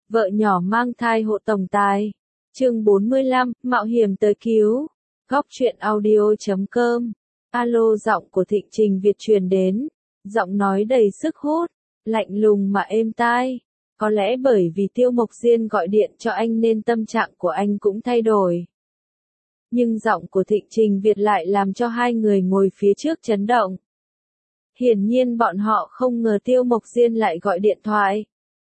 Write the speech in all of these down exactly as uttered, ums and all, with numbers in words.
Vợ nhỏ mang thai hộ tổng tài. Chương bốn mươi lăm, mạo hiểm tới cứu. Góc truyện audio chấm com. Alo, giọng của Thịnh Trình Việt truyền đến. Giọng nói đầy sức hút, lạnh lùng mà êm tai. Có lẽ bởi vì Tiêu Mộc Diên gọi điện cho anh nên tâm trạng của anh cũng thay đổi. Nhưng giọng của Thịnh Trình Việt lại làm cho hai người ngồi phía trước chấn động. Hiển nhiên bọn họ không ngờ Tiêu Mộc Diên lại gọi điện thoại.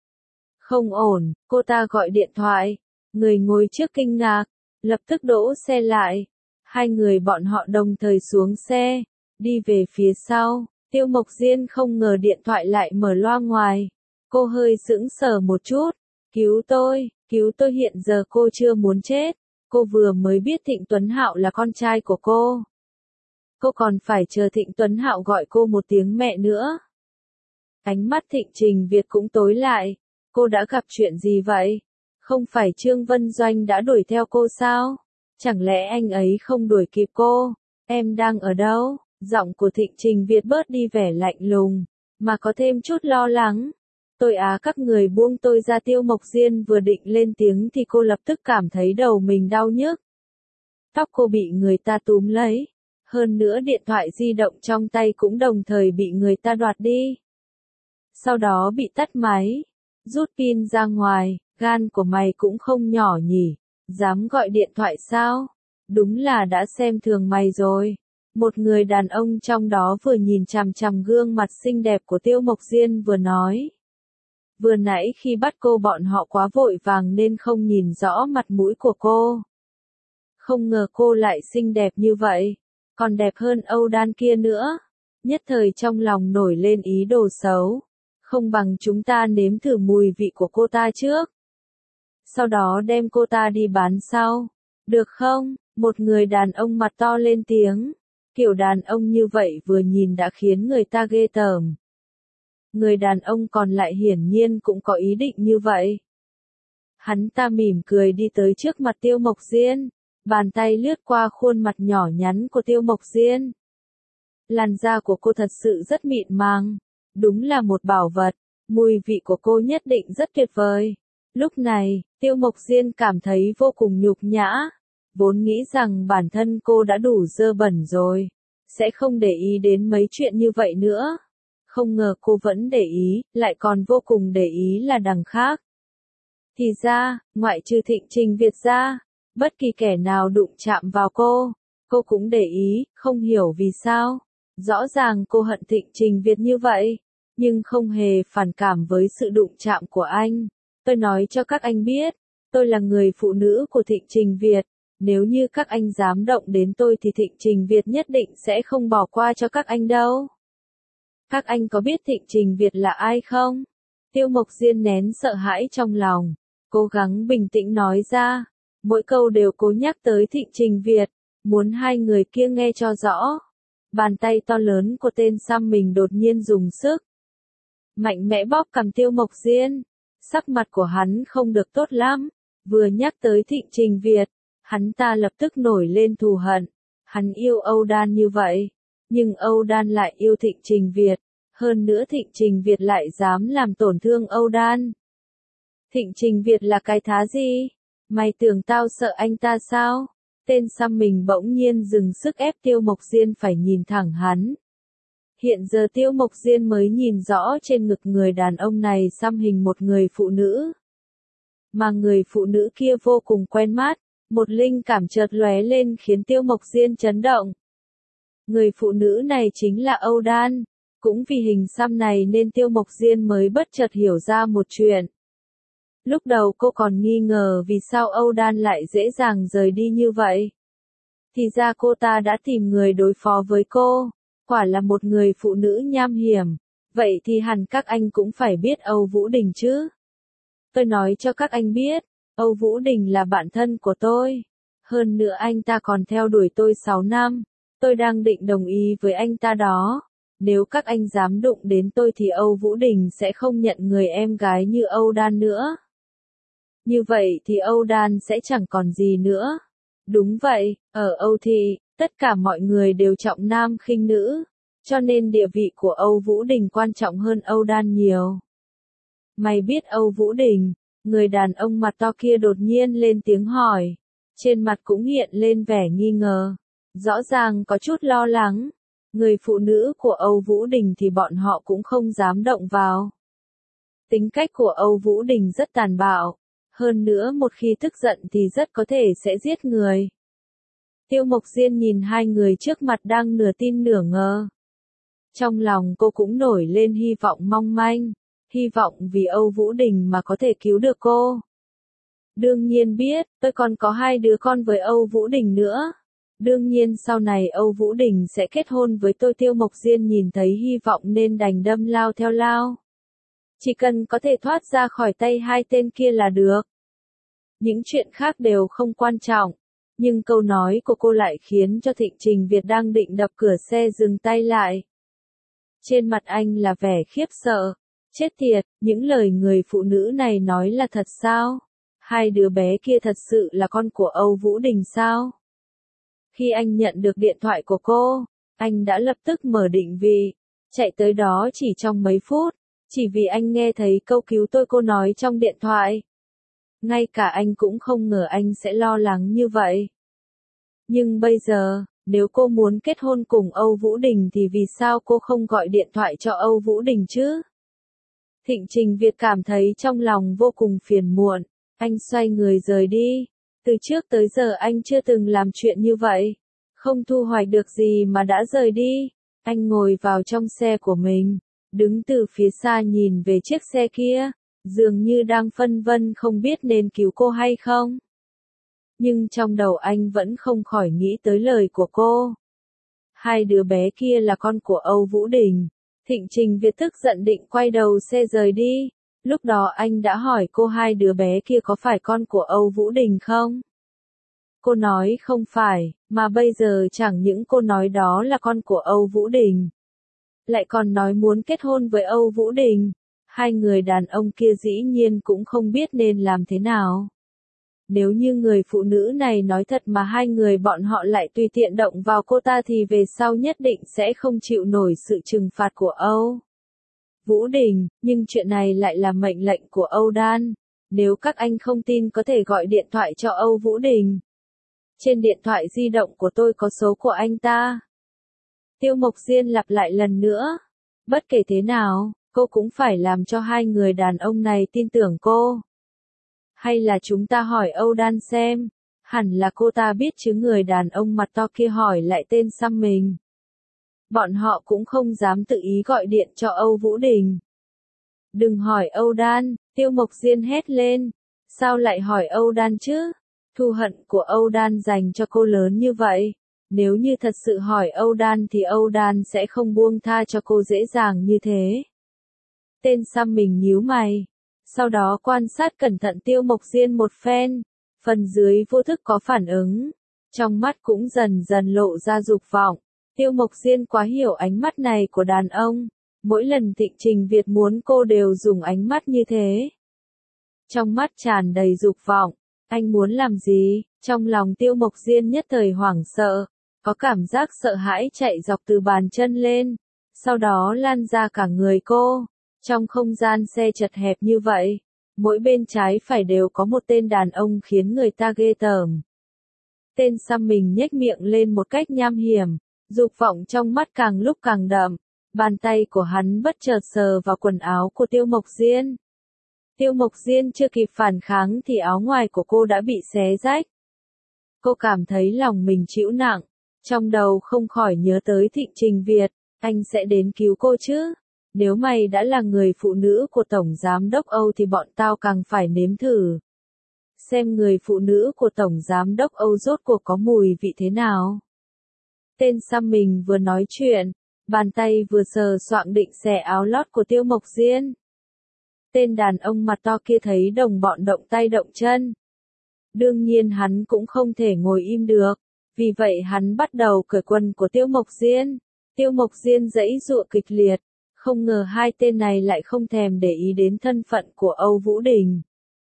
Không ổn, cô ta gọi điện thoại. Người ngồi trước kinh ngạc, lập tức đỗ xe lại. Hai người bọn họ đồng thời xuống xe, đi về phía sau. Tiêu Mộc Diên không ngờ điện thoại lại mở loa ngoài. Cô hơi sững sờ một chút. Cứu tôi, cứu tôi, hiện giờ cô chưa muốn chết. Cô vừa mới biết Thịnh Tuấn Hạo là con trai của cô. Cô còn phải chờ Thịnh Tuấn Hạo gọi cô một tiếng mẹ nữa. Ánh mắt Thịnh Trình Việt cũng tối lại. Cô đã gặp chuyện gì vậy? Không phải Trương Vân Doanh đã đuổi theo cô sao? Chẳng lẽ anh ấy không đuổi kịp cô? Em đang ở đâu? Giọng của Thịnh Trình Việt bớt đi vẻ lạnh lùng, mà có thêm chút lo lắng. Tôi á, các người buông tôi ra. Tiêu Mộc Diên vừa định lên tiếng thì cô lập tức cảm thấy đầu mình đau nhức. Tóc cô bị người ta túm lấy. Hơn nữa điện thoại di động trong tay cũng đồng thời bị người ta đoạt đi. Sau đó bị tắt máy. Rút pin ra ngoài. Gan của mày cũng không nhỏ nhỉ. Dám gọi điện thoại sao? Đúng là đã xem thường mày rồi. Một người đàn ông trong đó vừa nhìn chằm chằm gương mặt xinh đẹp của Tiêu Mộc Diên vừa nói. Vừa nãy khi bắt cô bọn họ quá vội vàng nên không nhìn rõ mặt mũi của cô. Không ngờ cô lại xinh đẹp như vậy. Còn đẹp hơn Âu Đan kia nữa. Nhất thời trong lòng nổi lên ý đồ xấu. Không bằng chúng ta nếm thử mùi vị của cô ta trước. Sau đó đem cô ta đi bán sau. Được không? Một người đàn ông mặt to lên tiếng. Kiểu đàn ông như vậy vừa nhìn đã khiến người ta ghê tởm. Người đàn ông còn lại hiển nhiên cũng có ý định như vậy. Hắn ta mỉm cười đi tới trước mặt Tiêu Mộc Diên. Bàn tay lướt qua khuôn mặt nhỏ nhắn của Tiêu Mộc Diên. Làn da của cô thật sự rất mịn màng. Đúng là một bảo vật. Mùi vị của cô nhất định rất tuyệt vời. Lúc này, Tiêu Mộc Diên cảm thấy vô cùng nhục nhã. Vốn nghĩ rằng bản thân cô đã đủ dơ bẩn rồi. Sẽ không để ý đến mấy chuyện như vậy nữa. Không ngờ cô vẫn để ý, lại còn vô cùng để ý là đằng khác. Thì ra, ngoại trừ Thịnh Trình Việt ra, bất kỳ kẻ nào đụng chạm vào cô, cô cũng để ý, không hiểu vì sao. Rõ ràng cô hận Thịnh Trình Việt như vậy, nhưng không hề phản cảm với sự đụng chạm của anh. Tôi nói cho các anh biết, tôi là người phụ nữ của Thịnh Trình Việt. Nếu như các anh dám động đến tôi thì Thịnh Trình Việt nhất định sẽ không bỏ qua cho các anh đâu. Các anh có biết Thịnh Trình Việt là ai không? Tiêu Mộc Diên nén sợ hãi trong lòng, cố gắng bình tĩnh nói ra. Mỗi câu đều cố nhắc tới Thịnh Trình Việt, muốn hai người kia nghe cho rõ. Bàn tay to lớn của tên xăm mình đột nhiên dùng sức. Mạnh mẽ bóp cằm Tiêu Mộc Diên. Sắc mặt của hắn không được tốt lắm. Vừa nhắc tới Thịnh Trình Việt, hắn ta lập tức nổi lên thù hận. Hắn yêu Âu Đan như vậy. Nhưng Âu Đan lại yêu Thịnh Trình Việt. Hơn nữa Thịnh Trình Việt lại dám làm tổn thương Âu Đan. Thịnh Trình Việt là cái thá gì? Mày tưởng tao sợ anh ta sao? Tên xăm mình bỗng nhiên dừng sức ép Tiêu Mộc Diên phải nhìn thẳng hắn. Hiện giờ Tiêu Mộc Diên mới nhìn rõ trên ngực người đàn ông này xăm hình một người phụ nữ. Mà người phụ nữ kia vô cùng quen mắt. Một linh cảm chợt lóe lên khiến Tiêu Mộc Diên chấn động. Người phụ nữ này chính là Âu Đan. Cũng vì hình xăm này nên Tiêu Mộc Diên mới bất chợt hiểu ra một chuyện. Lúc đầu cô còn nghi ngờ vì sao Âu Đan lại dễ dàng rời đi như vậy. Thì ra cô ta đã tìm người đối phó với cô. Quả là một người phụ nữ nham hiểm. Vậy thì hẳn các anh cũng phải biết Âu Vũ Đình chứ. Tôi nói cho các anh biết, Âu Vũ Đình là bạn thân của tôi. Hơn nữa anh ta còn theo đuổi tôi sáu năm. Tôi đang định đồng ý với anh ta đó. Nếu các anh dám đụng đến tôi thì Âu Vũ Đình sẽ không nhận người em gái như Âu Đan nữa. Như vậy thì Âu Đan sẽ chẳng còn gì nữa. Đúng vậy, ở Âu Thị, tất cả mọi người đều trọng nam khinh nữ. Cho nên địa vị của Âu Vũ Đình quan trọng hơn Âu Đan nhiều. Mày biết Âu Vũ Đình, Người đàn ông mặt to kia đột nhiên lên tiếng hỏi. Trên mặt cũng hiện lên vẻ nghi ngờ. Rõ ràng có chút lo lắng. Người phụ nữ của Âu Vũ Đình thì bọn họ cũng không dám động vào. Tính cách của Âu Vũ Đình rất tàn bạo. Hơn nữa một khi tức giận thì rất có thể sẽ giết người. Tiêu Mộc Diên nhìn hai người trước mặt đang nửa tin nửa ngờ. Trong lòng cô cũng nổi lên hy vọng mong manh. Hy vọng vì Âu Vũ Đình mà có thể cứu được cô. Đương nhiên biết, tôi còn có hai đứa con với Âu Vũ Đình nữa. Đương nhiên sau này Âu Vũ Đình sẽ kết hôn với tôi. Tiêu Mộc Diên nhìn thấy hy vọng nên đành đâm lao theo lao. Chỉ cần có thể thoát ra khỏi tay hai tên kia là được. Những chuyện khác đều không quan trọng. Nhưng câu nói của cô lại khiến cho Thịnh Trình Việt đang định đập cửa xe dừng tay lại. Trên mặt anh là vẻ khiếp sợ. Chết tiệt, những lời người phụ nữ này nói là thật sao? Hai đứa bé kia thật sự là con của Âu Vũ Đình sao? Khi anh nhận được điện thoại của cô, anh đã lập tức mở định vị, chạy tới đó chỉ trong mấy phút, chỉ vì anh nghe thấy câu cứu tôi cô nói trong điện thoại. Ngay cả anh cũng không ngờ anh sẽ lo lắng như vậy. Nhưng bây giờ, nếu cô muốn kết hôn cùng Âu Vũ Đình thì vì sao cô không gọi điện thoại cho Âu Vũ Đình chứ? Thịnh Trình Việt cảm thấy trong lòng vô cùng phiền muộn, anh xoay người rời đi. Từ trước tới giờ anh chưa từng làm chuyện như vậy, không thu hoạch được gì mà đã rời đi. Anh ngồi vào trong xe của mình, đứng từ phía xa nhìn về chiếc xe kia, dường như đang phân vân không biết nên cứu cô hay không. Nhưng trong đầu anh vẫn không khỏi nghĩ tới lời của cô. Hai đứa bé kia là con của Âu Vũ Đình. Thịnh Trình Việt tức giận định quay đầu xe rời đi. Lúc đó anh đã hỏi cô hai đứa bé kia có phải con của Âu Vũ Đình không? Cô nói không phải, mà bây giờ chẳng những cô nói đó là con của Âu Vũ Đình, lại còn nói muốn kết hôn với Âu Vũ Đình. Hai người đàn ông kia dĩ nhiên cũng không biết nên làm thế nào. Nếu như người phụ nữ này nói thật mà hai người bọn họ lại tùy tiện động vào cô ta thì về sau nhất định sẽ không chịu nổi sự trừng phạt của Âu Vũ Đình, nhưng chuyện này lại là mệnh lệnh của Âu Đan. Nếu các anh không tin có thể gọi điện thoại cho Âu Vũ Đình. Trên điện thoại di động của tôi có số của anh ta. Tiêu Mộc Diên lặp lại lần nữa. Bất kể thế nào, cô cũng phải làm cho hai người đàn ông này tin tưởng cô. Hay là chúng ta hỏi Âu Đan xem. Hẳn là cô ta biết chứ. Người đàn ông mặt to kia hỏi lại tên xăm mình. Bọn họ cũng không dám tự ý gọi điện cho Âu Vũ Đình. Đừng hỏi Âu Đan, Tiêu Mộc Diên hét lên. Sao lại hỏi Âu Đan chứ? Thù hận của Âu Đan dành cho cô lớn như vậy. Nếu như thật sự hỏi Âu Đan thì Âu Đan sẽ không buông tha cho cô dễ dàng như thế. Tên xăm mình nhíu mày. Sau đó quan sát cẩn thận Tiêu Mộc Diên một phen. Phần dưới vô thức có phản ứng. Trong mắt cũng dần dần lộ ra dục vọng. Tiêu Mộc Diên quá hiểu ánh mắt này của đàn ông. Mỗi lần Thịnh Trình Việt muốn cô đều dùng ánh mắt như thế. Trong mắt tràn đầy dục vọng. Anh muốn làm gì? Trong lòng Tiêu Mộc Diên nhất thời hoảng sợ. Có cảm giác sợ hãi chạy dọc từ bàn chân lên. Sau đó lan ra cả người cô. Trong không gian xe chật hẹp như vậy, mỗi bên trái phải đều có một tên đàn ông khiến người ta ghê tởm. Tên xăm mình nhếch miệng lên một cách nham hiểm, dục vọng trong mắt càng lúc càng đậm. Bàn tay của hắn bất chợt sờ vào quần áo của Tiêu Mộc Diên. Tiêu Mộc Diên chưa kịp phản kháng thì áo ngoài của cô đã bị xé rách. Cô cảm thấy lòng mình chịu nặng, trong đầu không khỏi nhớ tới Thịnh Trình Việt, anh sẽ đến cứu cô chứ? Nếu mày đã là người phụ nữ của Tổng Giám đốc Âu thì bọn tao càng phải nếm thử. Xem người phụ nữ của Tổng Giám đốc Âu rốt cuộc có mùi vị thế nào. Tên xăm mình vừa nói chuyện, bàn tay vừa sờ soạng định xẻ áo lót của Tiêu Mộc Diên. Tên đàn ông mặt to kia thấy đồng bọn động tay động chân. Đương nhiên hắn cũng không thể ngồi im được, vì vậy hắn bắt đầu cởi quần của Tiêu Mộc Diên. Tiêu Mộc Diên giãy giụa kịch liệt, không ngờ hai tên này lại không thèm để ý đến thân phận của Âu Vũ Đình.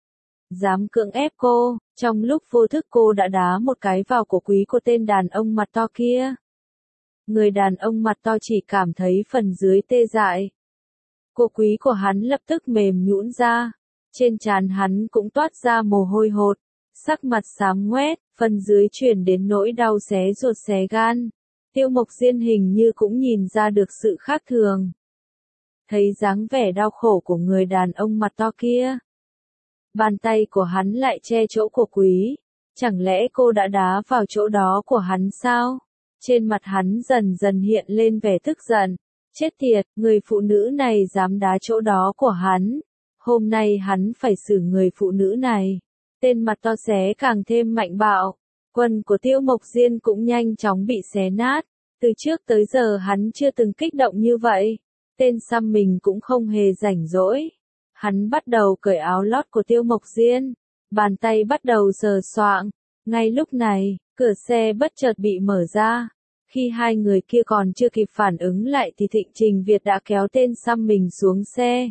Dám cưỡng ép cô, trong lúc vô thức cô đã đá một cái vào cổ quý của tên đàn ông mặt to kia. Người đàn ông mặt to chỉ cảm thấy phần dưới tê dại. Cổ quý của hắn lập tức mềm nhũn ra. Trên trán hắn cũng toát ra mồ hôi hột, sắc mặt xám ngoét, phần dưới truyền đến nỗi đau xé ruột xé gan. Tiêu Mộc Diên hình như cũng nhìn ra được sự khác thường. Thấy dáng vẻ đau khổ của người đàn ông mặt to kia. Bàn tay của hắn lại che chỗ của Quý. Chẳng lẽ cô đã đá vào chỗ đó của hắn sao? Trên mặt hắn dần dần hiện lên vẻ tức giận. Chết tiệt, người phụ nữ này dám đá chỗ đó của hắn. Hôm nay hắn phải xử người phụ nữ này. Tên mặt to xé càng thêm mạnh bạo. Quần của Tiêu Mộc Diên cũng nhanh chóng bị xé nát. Từ trước tới giờ hắn chưa từng kích động như vậy. Tên xăm mình cũng không hề rảnh rỗi. Hắn bắt đầu cởi áo lót của Tiêu Mộc Diên. Bàn tay bắt đầu sờ soạng. Ngay lúc này, cửa xe bất chợt bị mở ra. Khi hai người kia còn chưa kịp phản ứng lại thì Thịnh Trình Việt đã kéo tên xăm mình xuống xe.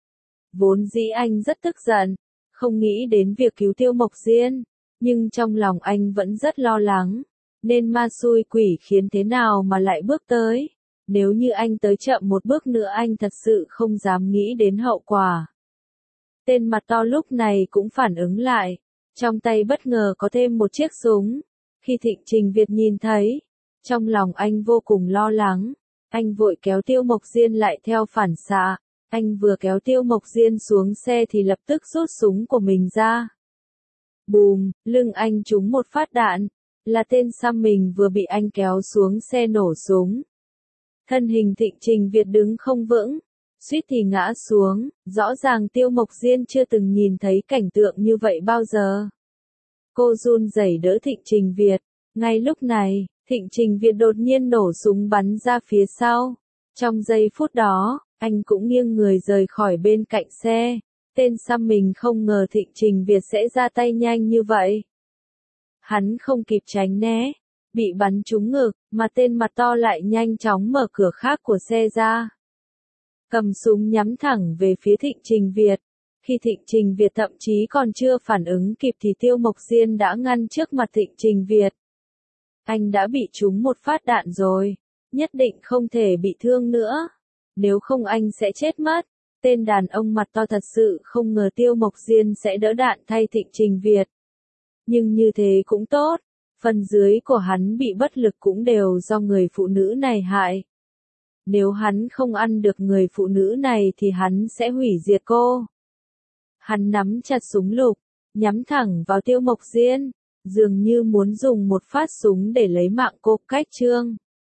Vốn dĩ anh rất tức giận, không nghĩ đến việc cứu Tiêu Mộc Diên, nhưng trong lòng anh vẫn rất lo lắng. Nên ma xui quỷ khiến thế nào mà lại bước tới. Nếu như anh tới chậm một bước nữa anh thật sự không dám nghĩ đến hậu quả. Tên mặt to lúc này cũng phản ứng lại. Trong tay bất ngờ có thêm một chiếc súng. Khi Thịnh Trình Việt nhìn thấy, trong lòng anh vô cùng lo lắng. Anh vội kéo Tiêu Mộc Diên lại theo phản xạ. Anh vừa kéo Tiêu Mộc Diên xuống xe thì lập tức rút súng của mình ra. Bùm, lưng anh trúng một phát đạn. Là tên xăm mình vừa bị anh kéo xuống xe nổ súng. Thân hình Thịnh Trình Việt đứng không vững, suýt thì ngã xuống. Rõ ràng Tiêu Mộc Diên chưa từng nhìn thấy cảnh tượng như vậy bao giờ. Cô run rẩy đỡ Thịnh Trình Việt. Ngay lúc này, Thịnh Trình Việt đột nhiên nổ súng bắn ra phía sau. Trong giây phút đó, anh cũng nghiêng người rời khỏi bên cạnh xe. Tên xăm mình không ngờ Thịnh Trình Việt sẽ ra tay nhanh như vậy. Hắn không kịp tránh né, bị bắn trúng ngực, mà tên mặt to lại nhanh chóng mở cửa khác của xe ra. Cầm súng nhắm thẳng về phía Thịnh Trình Việt. Khi Thịnh Trình Việt thậm chí còn chưa phản ứng kịp thì Tiêu Mộc Diên đã ngăn trước mặt Thịnh Trình Việt. Anh đã bị trúng một phát đạn rồi, nhất định không thể bị thương nữa. Nếu không anh sẽ chết mất. Tên đàn ông mặt to thật sự không ngờ Tiêu Mộc Diên sẽ đỡ đạn thay Thịnh Trình Việt. Nhưng như thế cũng tốt, phần dưới của hắn bị bất lực cũng đều do người phụ nữ này hại. Nếu hắn không ăn được người phụ nữ này thì hắn sẽ hủy diệt cô. Hắn nắm chặt súng lục, nhắm thẳng vào Tiêu Mộc Diên, dường như muốn dùng một phát súng để lấy mạng cô. Cách chương